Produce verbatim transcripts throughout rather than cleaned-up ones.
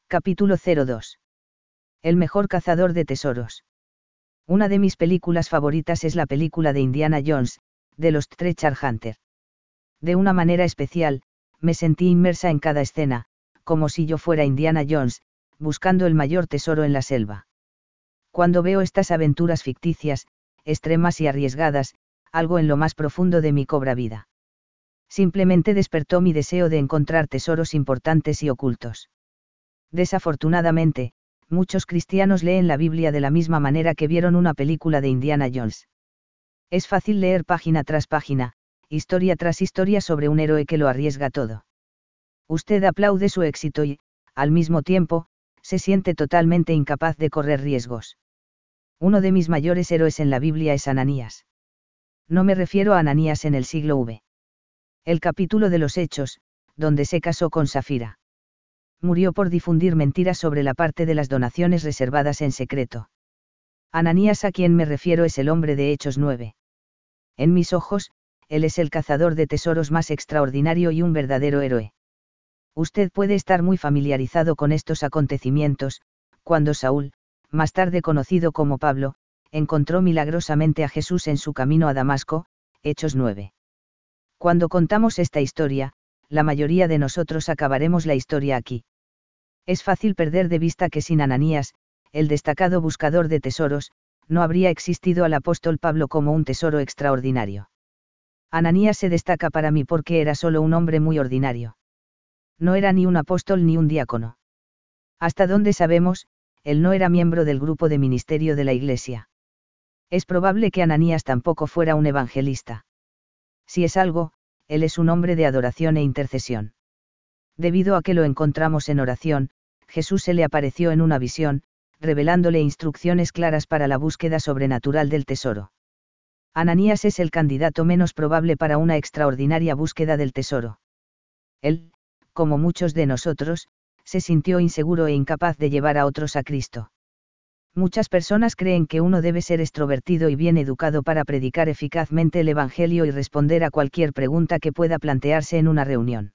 Capítulo cero dos. El mejor cazador de tesoros. Una de mis películas favoritas es la película de Indiana Jones, de los Treasure Hunter. De una manera especial, me sentí inmersa en cada escena, como si yo fuera Indiana Jones, buscando el mayor tesoro en la selva. Cuando veo estas aventuras ficticias, extremas y arriesgadas, algo en lo más profundo de mí cobra vida. Simplemente despertó mi deseo de encontrar tesoros importantes y ocultos. Desafortunadamente, muchos cristianos leen la Biblia de la misma manera que vieron una película de Indiana Jones. Es fácil leer página tras página, historia tras historia sobre un héroe que lo arriesga todo. Usted aplaude su éxito y, al mismo tiempo, se siente totalmente incapaz de correr riesgos. Uno de mis mayores héroes en la Biblia es Ananías. No me refiero a Ananías en el siglo noveno. El capítulo de los Hechos, donde se casó con Safira. Murió por difundir mentiras sobre la parte de las donaciones reservadas en secreto. Ananías a quien me refiero es el hombre de Hechos nueve. En mis ojos, él es el cazador de tesoros más extraordinario y un verdadero héroe. Usted puede estar muy familiarizado con estos acontecimientos, cuando Saúl, más tarde conocido como Pablo, encontró milagrosamente a Jesús en su camino a Damasco, Hechos nueve. Cuando contamos esta historia, la mayoría de nosotros acabaremos la historia aquí. Es fácil perder de vista que sin Ananías, el destacado buscador de tesoros, no habría existido al apóstol Pablo como un tesoro extraordinario. Ananías se destaca para mí porque era solo un hombre muy ordinario. No era ni un apóstol ni un diácono. Hasta donde sabemos, él no era miembro del grupo de ministerio de la Iglesia. Es probable que Ananías tampoco fuera un evangelista. Si es algo, él es un hombre de adoración e intercesión. Debido a que lo encontramos en oración, Jesús se le apareció en una visión, revelándole instrucciones claras para la búsqueda sobrenatural del tesoro. Ananías es el candidato menos probable para una extraordinaria búsqueda del tesoro. Él, como muchos de nosotros, se sintió inseguro e incapaz de llevar a otros a Cristo. Muchas personas creen que uno debe ser extrovertido y bien educado para predicar eficazmente el Evangelio y responder a cualquier pregunta que pueda plantearse en una reunión.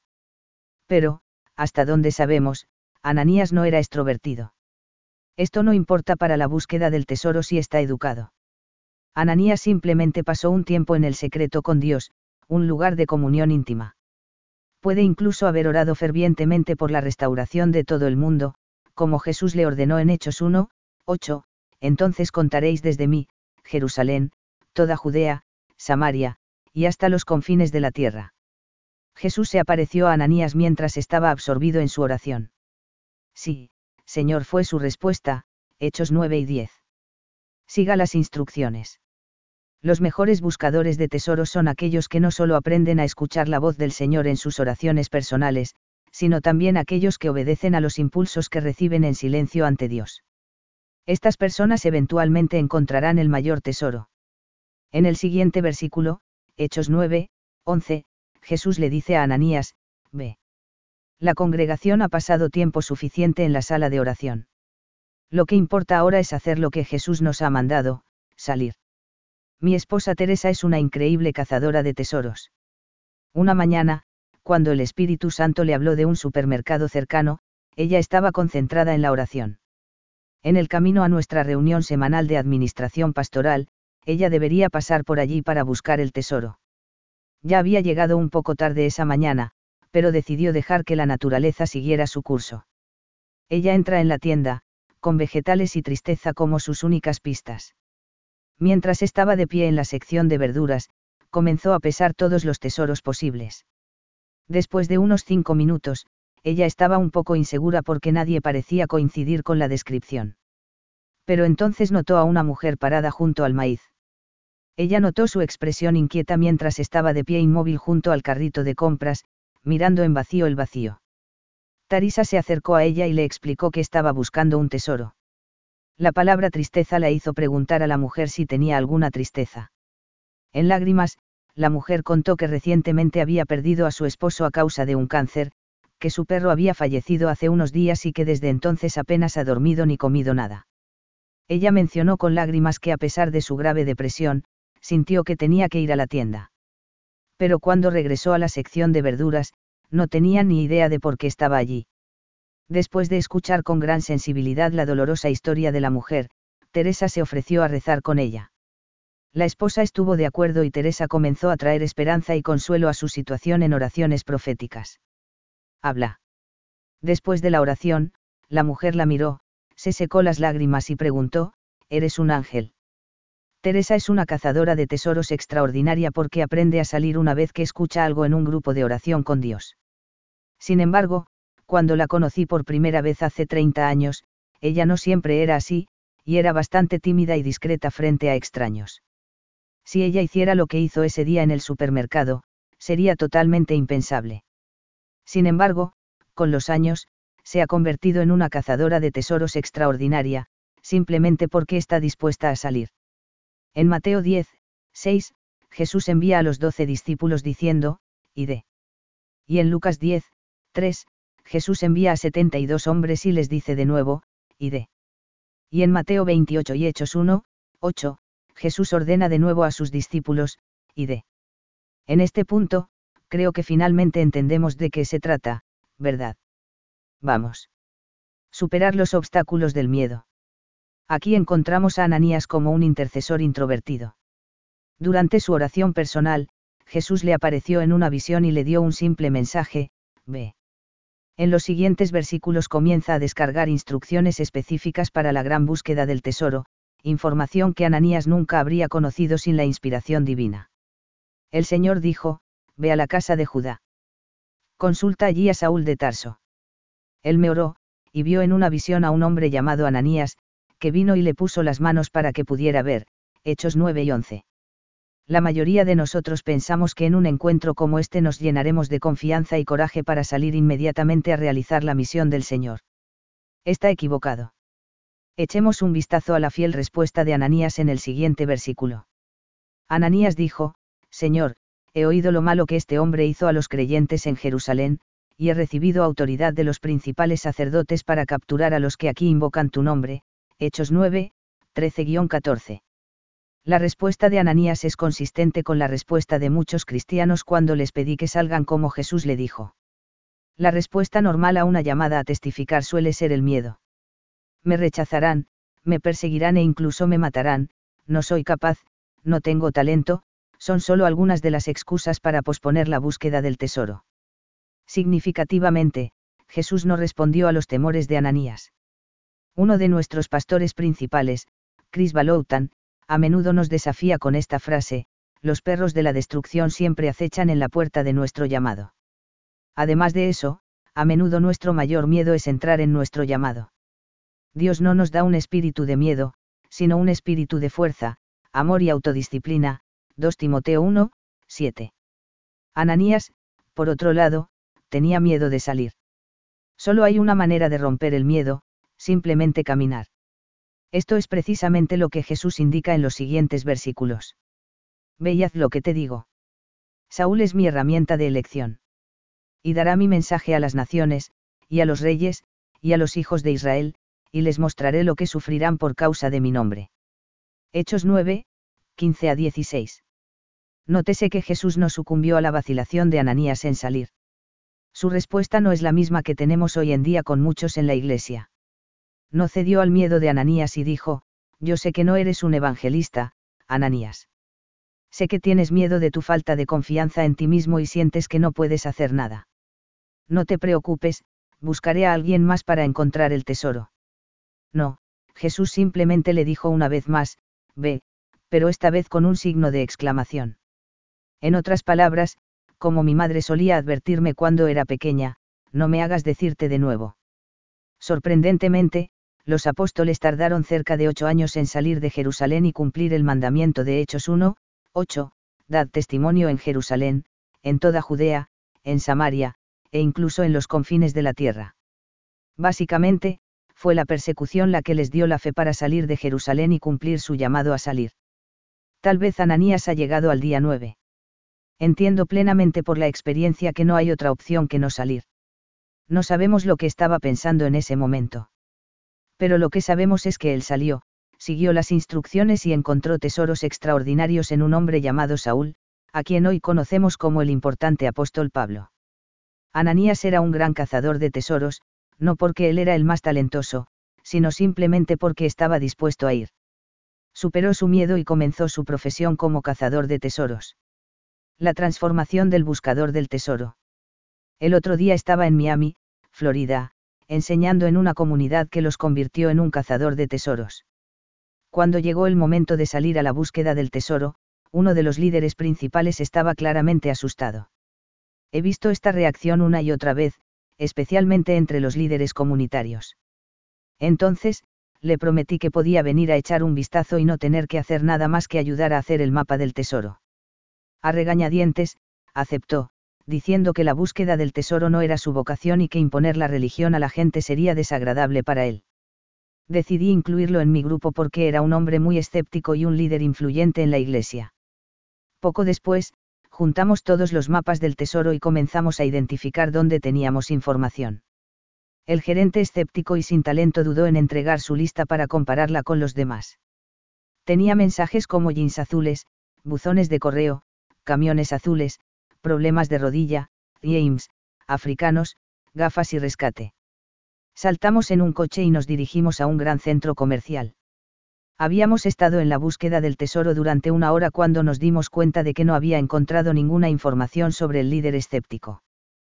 Pero, hasta donde sabemos, Ananías no era extrovertido. Esto no importa para la búsqueda del tesoro si está educado. Ananías simplemente pasó un tiempo en el secreto con Dios, un lugar de comunión íntima. Puede incluso haber orado fervientemente por la restauración de todo el mundo, como Jesús le ordenó en Hechos uno, ocho, entonces contaréis desde mí, Jerusalén, toda Judea, Samaria, y hasta los confines de la tierra. Jesús se apareció a Ananías mientras estaba absorbido en su oración. Sí, Señor, fue su respuesta, Hechos nueve y diez. Siga las instrucciones. Los mejores buscadores de tesoros son aquellos que no solo aprenden a escuchar la voz del Señor en sus oraciones personales, sino también aquellos que obedecen a los impulsos que reciben en silencio ante Dios. Estas personas eventualmente encontrarán el mayor tesoro. En el siguiente versículo, Hechos nueve, once, Jesús le dice a Ananías, ve. La congregación ha pasado tiempo suficiente en la sala de oración. Lo que importa ahora es hacer lo que Jesús nos ha mandado, salir. Mi esposa Teresa es una increíble cazadora de tesoros. Una mañana, cuando el Espíritu Santo le habló de un supermercado cercano, ella estaba concentrada en la oración. En el camino a nuestra reunión semanal de administración pastoral, ella debería pasar por allí para buscar el tesoro. Ya había llegado un poco tarde esa mañana, pero decidió dejar que la naturaleza siguiera su curso. Ella entra en la tienda, con vegetales y tristeza como sus únicas pistas. Mientras estaba de pie en la sección de verduras, comenzó a pesar todos los tesoros posibles. Después de unos cinco minutos, ella estaba un poco insegura porque nadie parecía coincidir con la descripción. Pero entonces notó a una mujer parada junto al maíz. Ella notó su expresión inquieta mientras estaba de pie inmóvil junto al carrito de compras, mirando en vacío el vacío. Teresa se acercó a ella y le explicó que estaba buscando un tesoro. La palabra tristeza la hizo preguntar a la mujer si tenía alguna tristeza. En lágrimas, la mujer contó que recientemente había perdido a su esposo a causa de un cáncer, que su perro había fallecido hace unos días y que desde entonces apenas ha dormido ni comido nada. Ella mencionó con lágrimas que a pesar de su grave depresión, sintió que tenía que ir a la tienda. Pero cuando regresó a la sección de verduras, no tenía ni idea de por qué estaba allí. Después de escuchar con gran sensibilidad la dolorosa historia de la mujer, Teresa se ofreció a rezar con ella. La esposa estuvo de acuerdo y Teresa comenzó a traer esperanza y consuelo a su situación en oraciones proféticas. Habla. Después de la oración, la mujer la miró, se secó las lágrimas y preguntó, ¿eres un ángel? Teresa es una cazadora de tesoros extraordinaria porque aprende a salir una vez que escucha algo en un grupo de oración con Dios. Sin embargo, cuando la conocí por primera vez hace treinta años, ella no siempre era así, y era bastante tímida y discreta frente a extraños. Si ella hiciera lo que hizo ese día en el supermercado, sería totalmente impensable. Sin embargo, con los años, se ha convertido en una cazadora de tesoros extraordinaria, simplemente porque está dispuesta a salir. En Mateo diez, seis, Jesús envía a los doce discípulos diciendo, id. Y en Lucas diez, tres, Jesús envía a setenta y dos hombres y les dice de nuevo, id. Y en Mateo veintiocho y Hechos uno, ocho, Jesús ordena de nuevo a sus discípulos, id. En este punto, creo que finalmente entendemos de qué se trata, ¿verdad? Vamos. Superar los obstáculos del miedo. Aquí encontramos a Ananías como un intercesor introvertido. Durante su oración personal, Jesús le apareció en una visión y le dio un simple mensaje, ve. En los siguientes versículos comienza a descargar instrucciones específicas para la gran búsqueda del tesoro, información que Ananías nunca habría conocido sin la inspiración divina. El Señor dijo, ve a la casa de Judá. Consulta allí a Saúl de Tarso. Él me oró, y vio en una visión a un hombre llamado Ananías, que vino y le puso las manos para que pudiera ver, Hechos nueve y once. La mayoría de nosotros pensamos que en un encuentro como este nos llenaremos de confianza y coraje para salir inmediatamente a realizar la misión del Señor. Está equivocado. Echemos un vistazo a la fiel respuesta de Ananías en el siguiente versículo. Ananías dijo, Señor, he oído lo malo que este hombre hizo a los creyentes en Jerusalén, y he recibido autoridad de los principales sacerdotes para capturar a los que aquí invocan tu nombre, Hechos nueve, trece a catorce. La respuesta de Ananías es consistente con la respuesta de muchos cristianos cuando les pedí que salgan como Jesús le dijo. La respuesta normal a una llamada a testificar suele ser el miedo. Me rechazarán, me perseguirán e incluso me matarán, no soy capaz, no tengo talento, son solo algunas de las excusas para posponer la búsqueda del tesoro. Significativamente, Jesús no respondió a los temores de Ananías. Uno de nuestros pastores principales, Chris Baloutan, a menudo nos desafía con esta frase, los perros de la destrucción siempre acechan en la puerta de nuestro llamado. Además de eso, a menudo nuestro mayor miedo es entrar en nuestro llamado. Dios no nos da un espíritu de miedo, sino un espíritu de fuerza, amor y autodisciplina, dos Timoteo uno, siete. Ananías, por otro lado, tenía miedo de salir. Solo hay una manera de romper el miedo, simplemente caminar. Esto es precisamente lo que Jesús indica en los siguientes versículos. Ve y haz lo que te digo. Saúl es mi herramienta de elección. Y dará mi mensaje a las naciones, y a los reyes, y a los hijos de Israel, y les mostraré lo que sufrirán por causa de mi nombre. Hechos nueve, quince a dieciséis. Nótese que Jesús no sucumbió a la vacilación de Ananías en salir. Su respuesta no es la misma que tenemos hoy en día con muchos en la iglesia. No cedió al miedo de Ananías y dijo, yo sé que no eres un evangelista, Ananías. Sé que tienes miedo de tu falta de confianza en ti mismo y sientes que no puedes hacer nada. No te preocupes, buscaré a alguien más para encontrar el tesoro. No, Jesús simplemente le dijo una vez más, ve, pero esta vez con un signo de exclamación. En otras palabras, como mi madre solía advertirme cuando era pequeña, no me hagas decirte de nuevo. Sorprendentemente, los apóstoles tardaron cerca de ocho años en salir de Jerusalén y cumplir el mandamiento de Hechos uno, ocho, dad testimonio en Jerusalén, en toda Judea, en Samaria, e incluso en los confines de la tierra. Básicamente, fue la persecución la que les dio la fe para salir de Jerusalén y cumplir su llamado a salir. Tal vez Ananías ha llegado al día nueve. Entiendo plenamente por la experiencia que no hay otra opción que no salir. No sabemos lo que estaba pensando en ese momento. Pero lo que sabemos es que él salió, siguió las instrucciones y encontró tesoros extraordinarios en un hombre llamado Saúl, a quien hoy conocemos como el importante apóstol Pablo. Ananías era un gran cazador de tesoros, no porque él era el más talentoso, sino simplemente porque estaba dispuesto a ir. Superó su miedo y comenzó su profesión como cazador de tesoros. La transformación del buscador del tesoro. El otro día estaba en Miami, Florida, enseñando en una comunidad que los convirtió en un cazador de tesoros. Cuando llegó el momento de salir a la búsqueda del tesoro, uno de los líderes principales estaba claramente asustado. He visto esta reacción una y otra vez, especialmente entre los líderes comunitarios. Entonces, le prometí que podía venir a echar un vistazo y no tener que hacer nada más que ayudar a hacer el mapa del tesoro. A regañadientes, aceptó, diciendo que la búsqueda del tesoro no era su vocación y que imponer la religión a la gente sería desagradable para él. Decidí incluirlo en mi grupo porque era un hombre muy escéptico y un líder influyente en la iglesia. Poco después, juntamos todos los mapas del tesoro y comenzamos a identificar dónde teníamos información. El gerente escéptico y sin talento dudó en entregar su lista para compararla con los demás. Tenía mensajes como jeans azules, buzones de correo, camiones azules, problemas de rodilla, James, africanos, gafas y rescate. Saltamos en un coche y nos dirigimos a un gran centro comercial. Habíamos estado en la búsqueda del tesoro durante una hora cuando nos dimos cuenta de que no había encontrado ninguna información sobre el líder escéptico.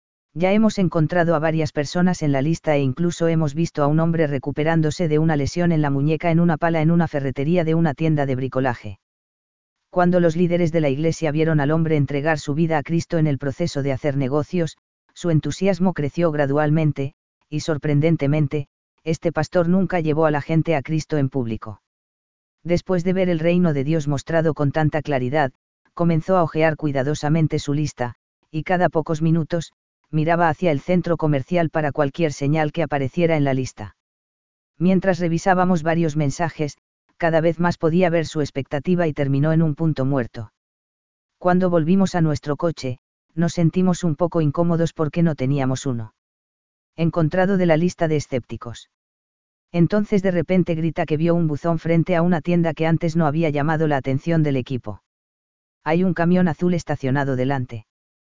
Ya hemos encontrado a varias personas en la lista e incluso hemos visto a un hombre recuperándose de una lesión en la muñeca en una pala en una ferretería de una tienda de bricolaje. Cuando los líderes de la iglesia vieron al hombre entregar su vida a Cristo en el proceso de hacer negocios, su entusiasmo creció gradualmente, y sorprendentemente, este pastor nunca llevó a la gente a Cristo en público. Después de ver el reino de Dios mostrado con tanta claridad, comenzó a hojear cuidadosamente su lista, y cada pocos minutos, miraba hacia el centro comercial para cualquier señal que apareciera en la lista. Mientras revisábamos varios mensajes, cada vez más podía ver su expectativa y terminó en un punto muerto. Cuando volvimos a nuestro coche, nos sentimos un poco incómodos porque no teníamos uno encontrado de la lista de escépticos. Entonces de repente grita que vio un buzón frente a una tienda que antes no había llamado la atención del equipo. Hay un camión azul estacionado delante.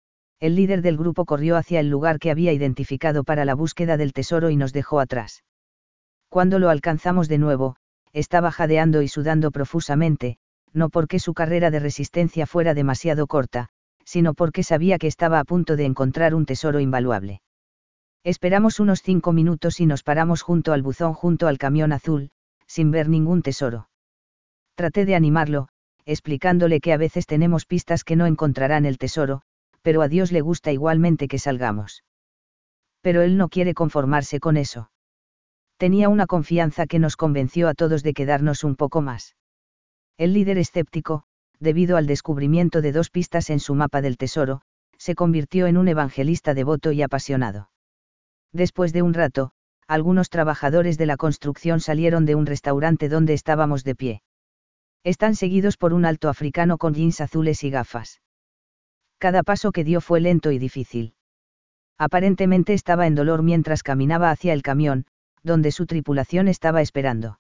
El líder del grupo corrió hacia el lugar que había identificado para la búsqueda del tesoro y nos dejó atrás. Cuando lo alcanzamos de nuevo, estaba jadeando y sudando profusamente, no porque su carrera de resistencia fuera demasiado corta, sino porque sabía que estaba a punto de encontrar un tesoro invaluable. Esperamos unos cinco minutos y nos paramos junto al buzón junto al camión azul, sin ver ningún tesoro. Traté de animarlo, explicándole que a veces tenemos pistas que no encontrarán el tesoro, pero a Dios le gusta igualmente que salgamos. Pero él no quiere conformarse con eso. Tenía una confianza que nos convenció a todos de quedarnos un poco más. El líder escéptico, debido al descubrimiento de dos pistas en su mapa del tesoro, se convirtió en un evangelista devoto y apasionado. Después de un rato, algunos trabajadores de la construcción salieron de un restaurante donde estábamos de pie. Están seguidos por un alto africano con jeans azules y gafas. Cada paso que dio fue lento y difícil. Aparentemente estaba en dolor mientras caminaba hacia el camión, donde su tripulación estaba esperando.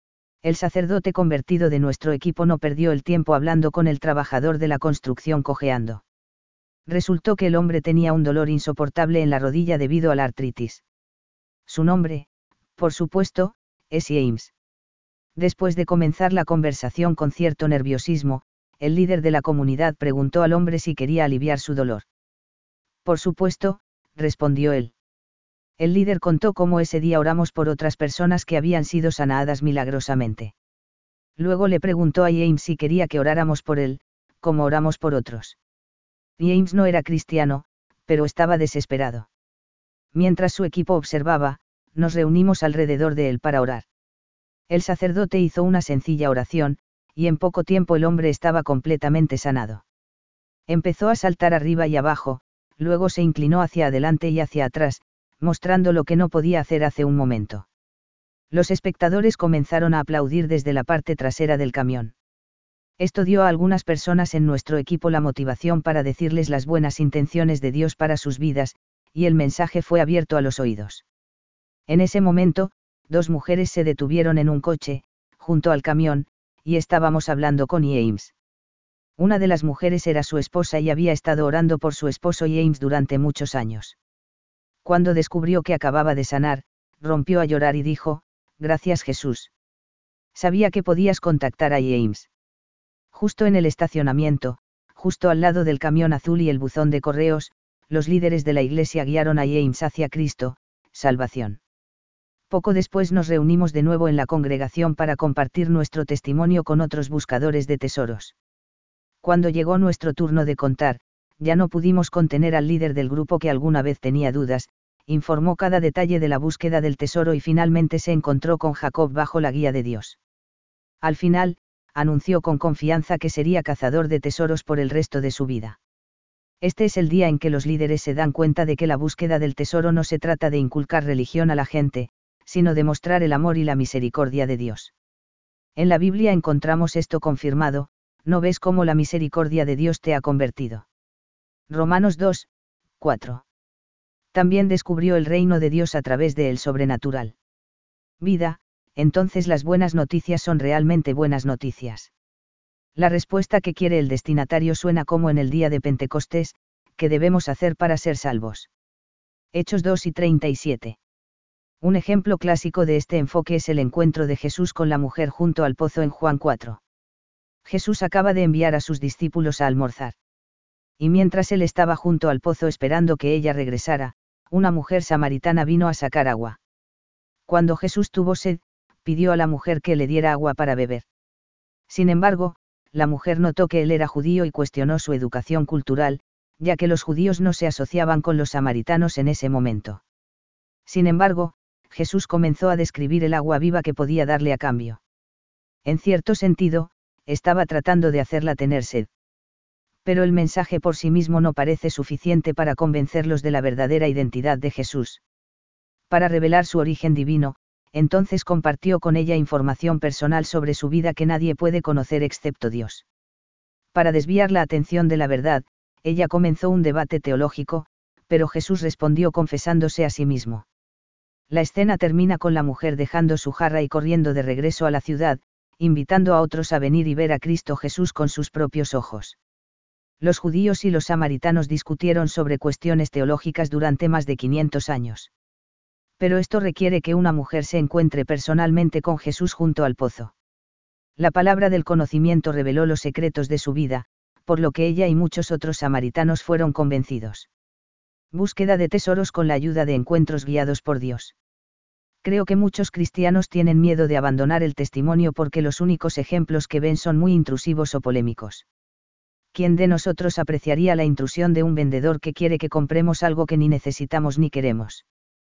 El sacerdote convertido de nuestro equipo no perdió el tiempo hablando con el trabajador de la construcción cojeando. Resultó que el hombre tenía un dolor insoportable en la rodilla debido a la artritis. Su nombre, por supuesto, es James. Después de comenzar la conversación con cierto nerviosismo, el líder de la comunidad preguntó al hombre si quería aliviar su dolor. Por supuesto, respondió él. El líder contó cómo ese día oramos por otras personas que habían sido sanadas milagrosamente. Luego le preguntó a James si quería que oráramos por él, como oramos por otros. James no era cristiano, pero estaba desesperado. Mientras su equipo observaba, nos reunimos alrededor de él para orar. El sacerdote hizo una sencilla oración, y en poco tiempo el hombre estaba completamente sanado. Empezó a saltar arriba y abajo, luego se inclinó hacia adelante y hacia atrás, mostrando lo que no podía hacer hace un momento. Los espectadores comenzaron a aplaudir desde la parte trasera del camión. Esto dio a algunas personas en nuestro equipo la motivación para decirles las buenas intenciones de Dios para sus vidas, y el mensaje fue abierto a los oídos. En ese momento, dos mujeres se detuvieron en un coche, junto al camión, y estábamos hablando con James. Una de las mujeres era su esposa y había estado orando por su esposo James durante muchos años. Cuando descubrió que acababa de sanar, rompió a llorar y dijo, gracias Jesús. Sabía que podías contactar a James. Justo en el estacionamiento, justo al lado del camión azul y el buzón de correos, los líderes de la iglesia guiaron a James hacia Cristo, salvación. Poco después nos reunimos de nuevo en la congregación para compartir nuestro testimonio con otros buscadores de tesoros. Cuando llegó nuestro turno de contar, ya no pudimos contener al líder del grupo que alguna vez tenía dudas, informó cada detalle de la búsqueda del tesoro y finalmente se encontró con Jacob bajo la guía de Dios. Al final, anunció con confianza que sería cazador de tesoros por el resto de su vida. Este es el día en que los líderes se dan cuenta de que la búsqueda del tesoro no se trata de inculcar religión a la gente, sino de mostrar el amor y la misericordia de Dios. En la Biblia encontramos esto confirmado, ¿no ves cómo la misericordia de Dios te ha convertido? Romanos dos, cuatro. También descubrió el reino de Dios a través de el sobrenatural. Vida, entonces las buenas noticias son realmente buenas noticias. La respuesta que quiere el destinatario suena como en el día de Pentecostés, ¿qué debemos hacer para ser salvos? Hechos dos y treinta y siete. Un ejemplo clásico de este enfoque es el encuentro de Jesús con la mujer junto al pozo en Juan cuatro. Jesús acaba de enviar a sus discípulos a almorzar. Y mientras él estaba junto al pozo esperando que ella regresara, una mujer samaritana vino a sacar agua. Cuando Jesús tuvo sed, pidió a la mujer que le diera agua para beber. Sin embargo, la mujer notó que él era judío y cuestionó su educación cultural, ya que los judíos no se asociaban con los samaritanos en ese momento. Sin embargo, Jesús comenzó a describir el agua viva que podía darle a cambio. En cierto sentido, estaba tratando de hacerla tener sed. Pero el mensaje por sí mismo no parece suficiente para convencerlos de la verdadera identidad de Jesús. Para revelar su origen divino, entonces compartió con ella información personal sobre su vida que nadie puede conocer excepto Dios. Para desviar la atención de la verdad, ella comenzó un debate teológico, pero Jesús respondió confesándose a sí mismo. La escena termina con la mujer dejando su jarra y corriendo de regreso a la ciudad, invitando a otros a venir y ver a Cristo Jesús con sus propios ojos. Los judíos y los samaritanos discutieron sobre cuestiones teológicas durante más de quinientos años. Pero esto requiere que una mujer se encuentre personalmente con Jesús junto al pozo. La palabra del conocimiento reveló los secretos de su vida, por lo que ella y muchos otros samaritanos fueron convencidos. Búsqueda de tesoros con la ayuda de encuentros guiados por Dios. Creo que muchos cristianos tienen miedo de abandonar el testimonio porque los únicos ejemplos que ven son muy intrusivos o polémicos. ¿Quién de nosotros apreciaría la intrusión de un vendedor que quiere que compremos algo que ni necesitamos ni queremos?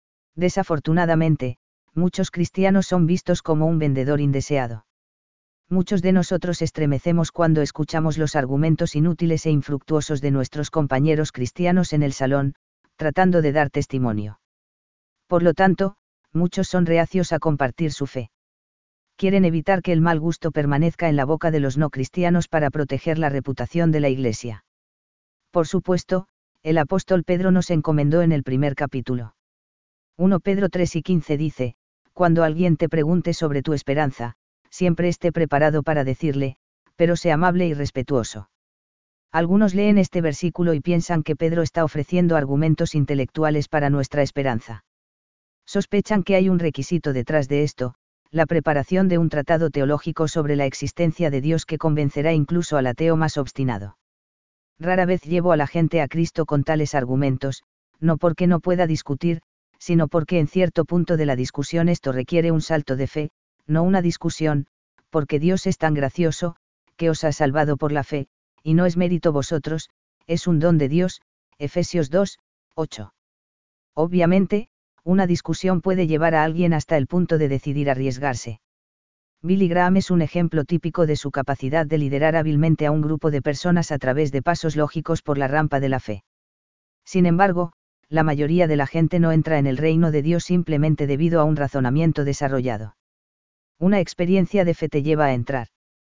Desafortunadamente, muchos cristianos son vistos como un vendedor indeseado. Muchos de nosotros estremecemos cuando escuchamos los argumentos inútiles e infructuosos de nuestros compañeros cristianos en el salón, tratando de dar testimonio. Por lo tanto, muchos son reacios a compartir su fe. Quieren evitar que el mal gusto permanezca en la boca de los no cristianos para proteger la reputación de la Iglesia. Por supuesto, el apóstol Pedro nos encomendó en el primer capítulo. primero Pedro tres y quince dice, cuando alguien te pregunte sobre tu esperanza, siempre esté preparado para decirle, pero sé amable y respetuoso. Algunos leen este versículo y piensan que Pedro está ofreciendo argumentos intelectuales para nuestra esperanza. Sospechan que hay un requisito detrás de esto, la preparación de un tratado teológico sobre la existencia de Dios que convencerá incluso al ateo más obstinado. Rara vez llevo a la gente a Cristo con tales argumentos, no porque no pueda discutir, sino porque en cierto punto de la discusión esto requiere un salto de fe, no una discusión, porque Dios es tan gracioso, que os ha salvado por la fe, y no es mérito vosotros, es un don de Dios, Efesios dos, ocho. Obviamente, una discusión puede llevar a alguien hasta el punto de decidir arriesgarse. Billy Graham es un ejemplo típico de su capacidad de liderar hábilmente a un grupo de personas a través de pasos lógicos por la rampa de la fe. Sin embargo, la mayoría de la gente no entra en el reino de Dios simplemente debido a un razonamiento desarrollado. Una experiencia de fe te lleva a entrar.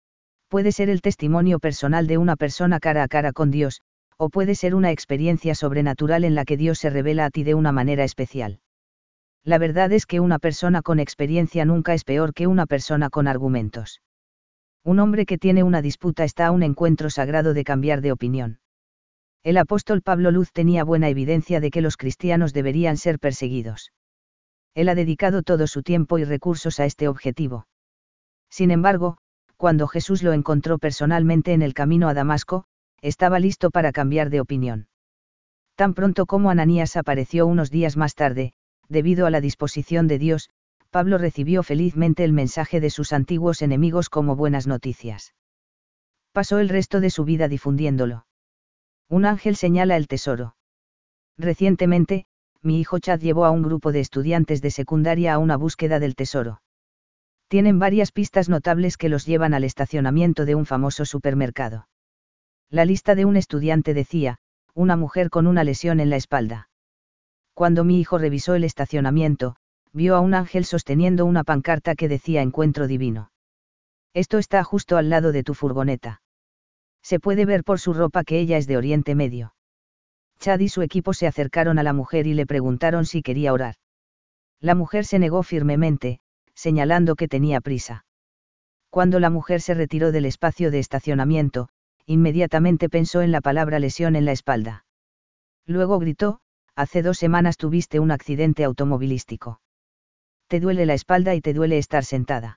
Puede ser el testimonio personal de una persona cara a cara con Dios, o puede ser una experiencia sobrenatural en la que Dios se revela a ti de una manera especial. La verdad es que una persona con experiencia nunca es peor que una persona con argumentos. Un hombre que tiene una disputa está a un encuentro sagrado de cambiar de opinión. El apóstol Pablo Luz tenía buena evidencia de que los cristianos deberían ser perseguidos. Él ha dedicado todo su tiempo y recursos a este objetivo. Sin embargo, cuando Jesús lo encontró personalmente en el camino a Damasco, estaba listo para cambiar de opinión. Tan pronto como Ananías apareció unos días más tarde, debido a la disposición de Dios, Pablo recibió felizmente el mensaje de sus antiguos enemigos como buenas noticias. Pasó el resto de su vida difundiéndolo. Un ángel señala el tesoro. Recientemente, mi hijo Chad llevó a un grupo de estudiantes de secundaria a una búsqueda del tesoro. Tienen varias pistas notables que los llevan al estacionamiento de un famoso supermercado. La lista de un estudiante decía, una mujer con una lesión en la espalda. Cuando mi hijo revisó el estacionamiento, vio a un ángel sosteniendo una pancarta que decía Encuentro Divino. Esto está justo al lado de tu furgoneta. Se puede ver por su ropa que ella es de Oriente Medio. Chad y su equipo se acercaron a la mujer y le preguntaron si quería orar. La mujer se negó firmemente, señalando que tenía prisa. Cuando la mujer se retiró del espacio de estacionamiento, inmediatamente pensó en la palabra lesión en la espalda. Luego gritó, hace dos semanas tuviste un accidente automovilístico. Te duele la espalda y te duele estar sentada.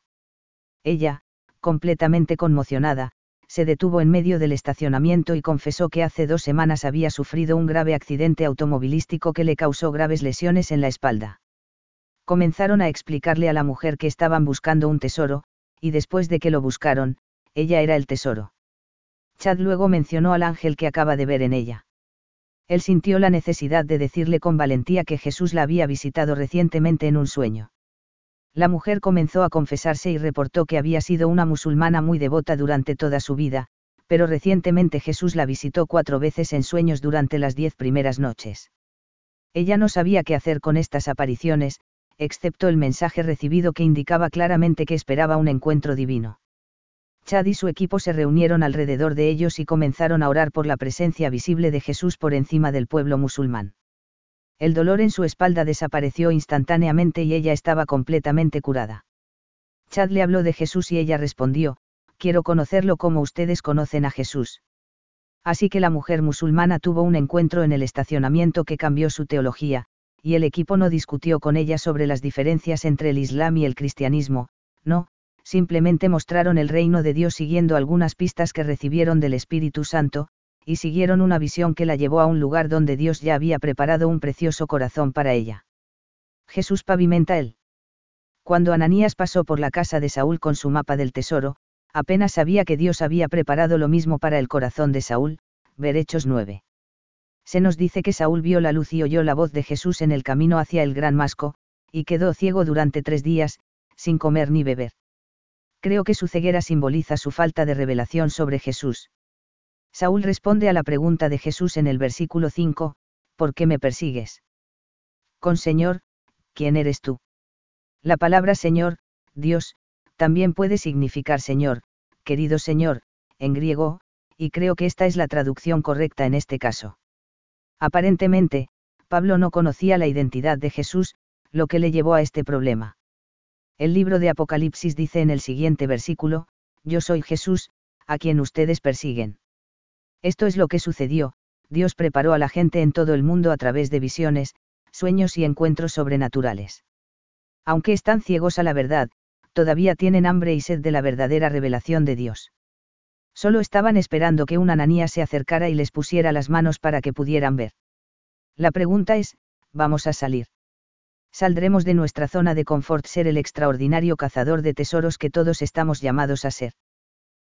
Ella, completamente conmocionada, se detuvo en medio del estacionamiento y confesó que hace dos semanas había sufrido un grave accidente automovilístico que le causó graves lesiones en la espalda. Comenzaron a explicarle a la mujer que estaban buscando un tesoro, y después de que lo buscaron, ella era el tesoro. Chad luego mencionó al ángel que acaba de ver en ella. Él sintió la necesidad de decirle con valentía que Jesús la había visitado recientemente en un sueño. La mujer comenzó a confesarse y reportó que había sido una musulmana muy devota durante toda su vida, pero recientemente Jesús la visitó cuatro veces en sueños durante las diez primeras noches. Ella no sabía qué hacer con estas apariciones, excepto el mensaje recibido que indicaba claramente que esperaba un encuentro divino. Chad y su equipo se reunieron alrededor de ellos y comenzaron a orar por la presencia visible de Jesús por encima del pueblo musulmán. El dolor en su espalda desapareció instantáneamente y ella estaba completamente curada. Chad le habló de Jesús y ella respondió, quiero conocerlo como ustedes conocen a Jesús. Así que la mujer musulmana tuvo un encuentro en el estacionamiento que cambió su teología, y el equipo no discutió con ella sobre las diferencias entre el Islam y el cristianismo, no, simplemente mostraron el reino de Dios siguiendo algunas pistas que recibieron del Espíritu Santo, y siguieron una visión que la llevó a un lugar donde Dios ya había preparado un precioso corazón para ella. Jesús pavimenta él. Cuando Ananías pasó por la casa de Saúl con su mapa del tesoro, apenas sabía que Dios había preparado lo mismo para el corazón de Saúl, ver Hechos nueve. Se nos dice que Saúl vio la luz y oyó la voz de Jesús en el camino hacia el gran Masco, y quedó ciego durante tres días, sin comer ni beber. Creo que su ceguera simboliza su falta de revelación sobre Jesús. Saúl responde a la pregunta de Jesús en el versículo cinco, ¿por qué me persigues? Con Señor, ¿quién eres tú? La palabra Señor, Dios, también puede significar Señor, querido Señor, en griego, y creo que esta es la traducción correcta en este caso. Aparentemente, Pablo no conocía la identidad de Jesús, lo que le llevó a este problema. El libro de Apocalipsis dice en el siguiente versículo, yo soy Jesús, a quien ustedes persiguen. Esto es lo que sucedió, Dios preparó a la gente en todo el mundo a través de visiones, sueños y encuentros sobrenaturales. Aunque están ciegos a la verdad, todavía tienen hambre y sed de la verdadera revelación de Dios. Solo estaban esperando que un Ananías se acercara y les pusiera las manos para que pudieran ver. La pregunta es, ¿vamos a salir? Saldremos de nuestra zona de confort, ser el extraordinario cazador de tesoros que todos estamos llamados a ser.